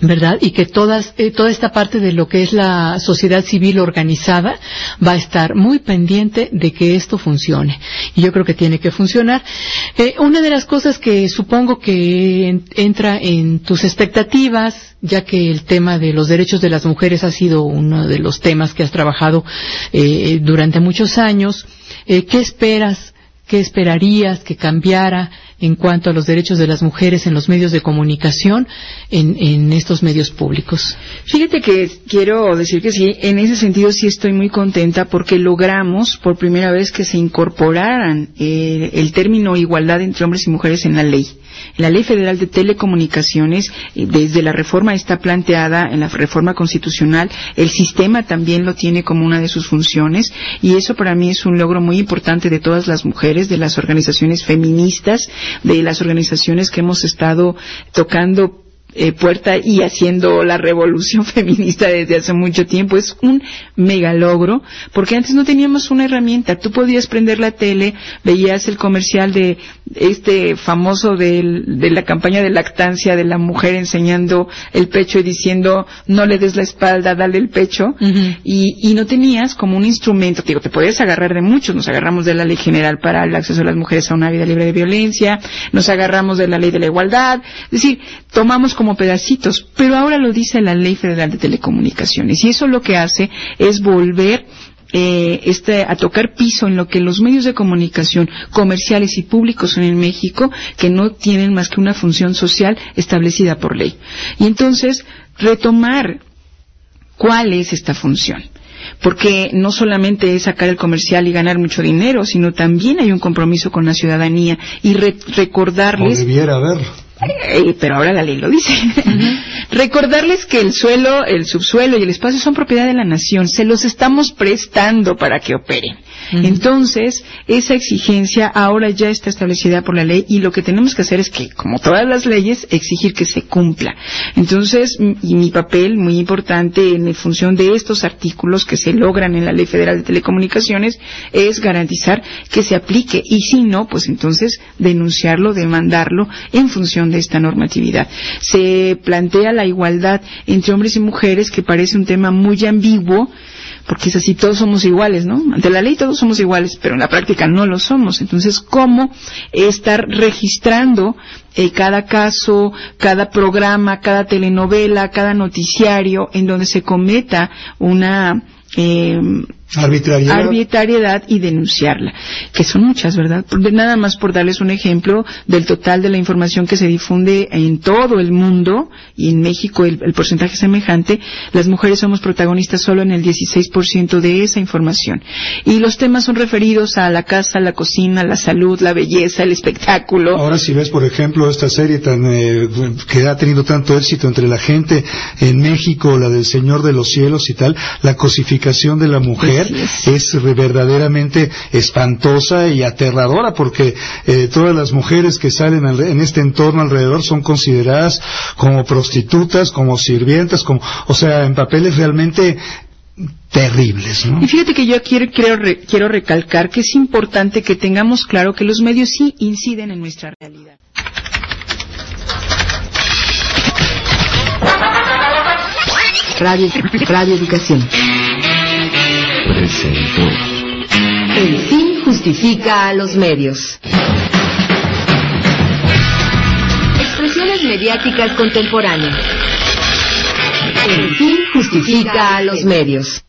¿verdad? Y que toda esta parte de lo que es la sociedad civil organizada va a estar muy pendiente de que esto funcione. Y yo creo que tiene que funcionar. Una de las cosas que supongo que entra en tus expectativas, ya que el tema de los derechos de las mujeres ha sido uno de los temas que has trabajado durante muchos años, ¿qué esperas? ¿Qué esperarías que cambiara en cuanto a los derechos de las mujeres en los medios de comunicación, en estos medios públicos? Fíjate que quiero decir que sí, en ese sentido sí estoy muy contenta porque logramos por primera vez que se incorporaran el término igualdad entre hombres y mujeres en la ley. La Ley Federal de Telecomunicaciones, desde la reforma está planteada en la reforma constitucional, el sistema también lo tiene como una de sus funciones, y eso para mí es un logro muy importante de todas las mujeres, de las organizaciones feministas, de las organizaciones que hemos estado tocando puerta y haciendo la revolución feminista desde hace mucho tiempo. Es un mega logro, porque antes no teníamos una herramienta. Tú podías prender la tele, veías el comercial de este famoso de la campaña de lactancia de la mujer enseñando el pecho y diciendo no le des la espalda, dale el pecho, y no tenías como un instrumento. Digo, te podías agarrar de muchos. Nos agarramos de la Ley General para el acceso de las mujeres a una vida libre de violencia, nos agarramos de la Ley de la Igualdad, es decir, tomamos como pedacitos, pero ahora lo dice la Ley Federal de Telecomunicaciones, y eso lo que hace es volver a tocar piso en lo que los medios de comunicación comerciales y públicos son en México, que no tienen más que una función social establecida por ley. Y entonces, retomar cuál es esta función. Porque no solamente es sacar el comercial y ganar mucho dinero, sino también hay un compromiso con la ciudadanía y recordarles... O debiera haber. Pero ahora la ley lo dice. Recordarles que el suelo, el subsuelo y el espacio son propiedad de la nación, se los estamos prestando para que operen. Entonces, esa exigencia ahora ya está establecida por la ley, y lo que tenemos que hacer es que, como todas las leyes, exigir que se cumpla. Entonces, y mi papel muy importante en función de estos artículos que se logran en la Ley Federal de Telecomunicaciones es garantizar que se aplique, y si no, pues entonces denunciarlo, demandarlo en función de esta normatividad. Se plantea la igualdad entre hombres y mujeres, que parece un tema muy ambiguo, porque es así, todos somos iguales, ¿no? Ante la ley todos somos iguales, pero en la práctica no lo somos. Entonces, ¿cómo estar registrando cada caso, cada programa, cada telenovela, cada noticiario en donde se cometa una arbitrariedad y denunciarla, que son muchas, ¿verdad? Nada más por darles un ejemplo del total de la información que se difunde en todo el mundo, y en México el porcentaje es semejante, las mujeres somos protagonistas solo en el 16% de esa información, y los temas son referidos a la casa, la cocina, la salud, la belleza, el espectáculo. Ahora si ves, por ejemplo, esta serie que ha tenido tanto éxito entre la gente en México, la del Señor de los Cielos y tal, la cosificación de la mujer es verdaderamente espantosa y aterradora, porque todas las mujeres que salen en este entorno alrededor son consideradas como prostitutas, como sirvientas, o sea, en papeles realmente terribles, ¿no? Y fíjate que yo quiero recalcar que es importante que tengamos claro que los medios sí inciden en nuestra realidad. Radio Educación. Presentó. El fin justifica a los medios. Expresiones mediáticas contemporáneas. El fin justifica a los medios.